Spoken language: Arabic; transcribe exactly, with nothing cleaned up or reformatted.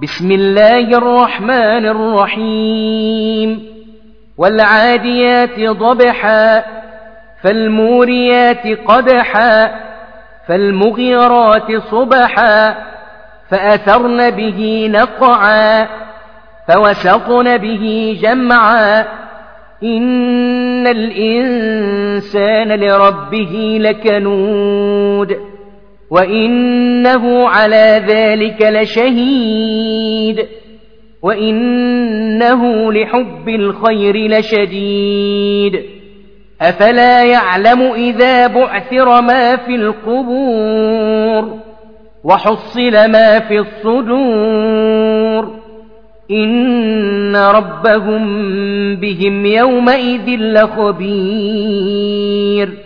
بسم الله الرحمن الرحيم والعاديات ضبحا فالموريات قدحا فالمغيرات صبحا فأثرن به نقعا فوسطن به جمعا إن الإنسان لربه لكنود وإنه على ذلك لشهيد وإنه لحب الخير لشديد أفلا يعلم إذا بعثر ما في القبور وحصل ما في الصدور إن ربهم بهم يومئذ لخبير